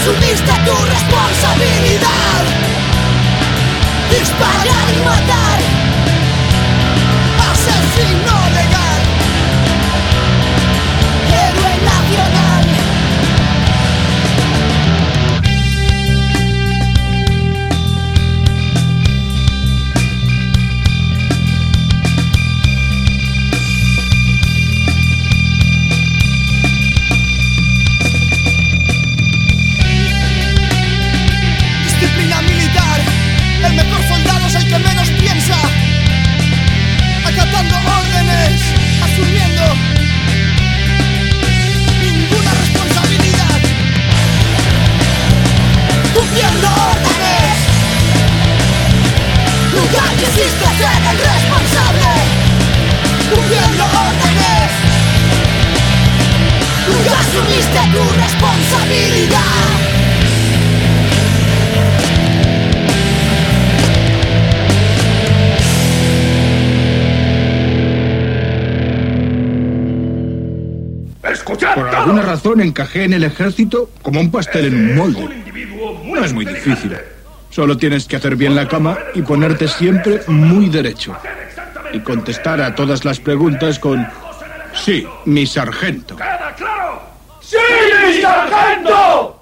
asumiste tu responsabilidad. Disparar y matar, asesino legal, héroe nacional. Disciplina militar, el mejor soldado es el que menos piensa, acatando órdenes, asumiendo ninguna responsabilidad, cumpliendo órdenes. Nunca quisiste ser el responsable, cumpliendo órdenes. Nunca asumiste tu responsabilidad. Por alguna razón encajé en el ejército como un pastel en un molde. No es muy difícil. Solo tienes que hacer bien la cama y ponerte siempre muy derecho. Y contestar a todas las preguntas con: sí, mi sargento. ¿Queda claro? ¡Sí, mi sargento!